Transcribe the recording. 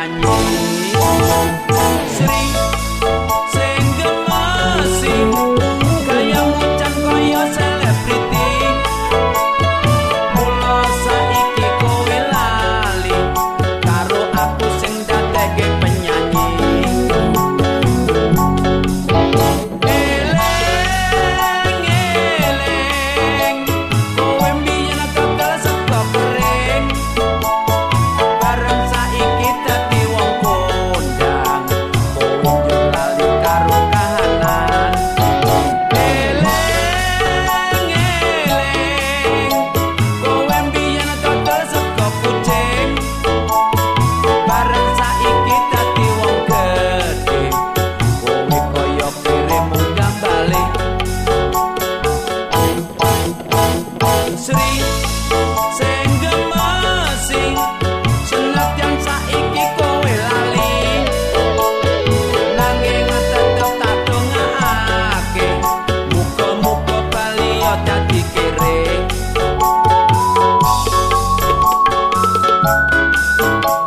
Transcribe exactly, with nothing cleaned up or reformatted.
penyanyi Sri sing gemesi kaya mucan kaya selebriti mula saiki kowe lali karo aku sing dadeke penyanyi eleng eleng kowe mbiyen gagal saka kering bareng saiki dadi wong kondang kowe lali karo kahanan eleng eleng kowe mbiyen gagal saka kucing bareng saiki dadi wong gedhe kowe kaya kirim munggah balik Sri sing gemesi senadyan saiki kowe lali nanging tetep tak dongakake muga-muga bali yo dadi kere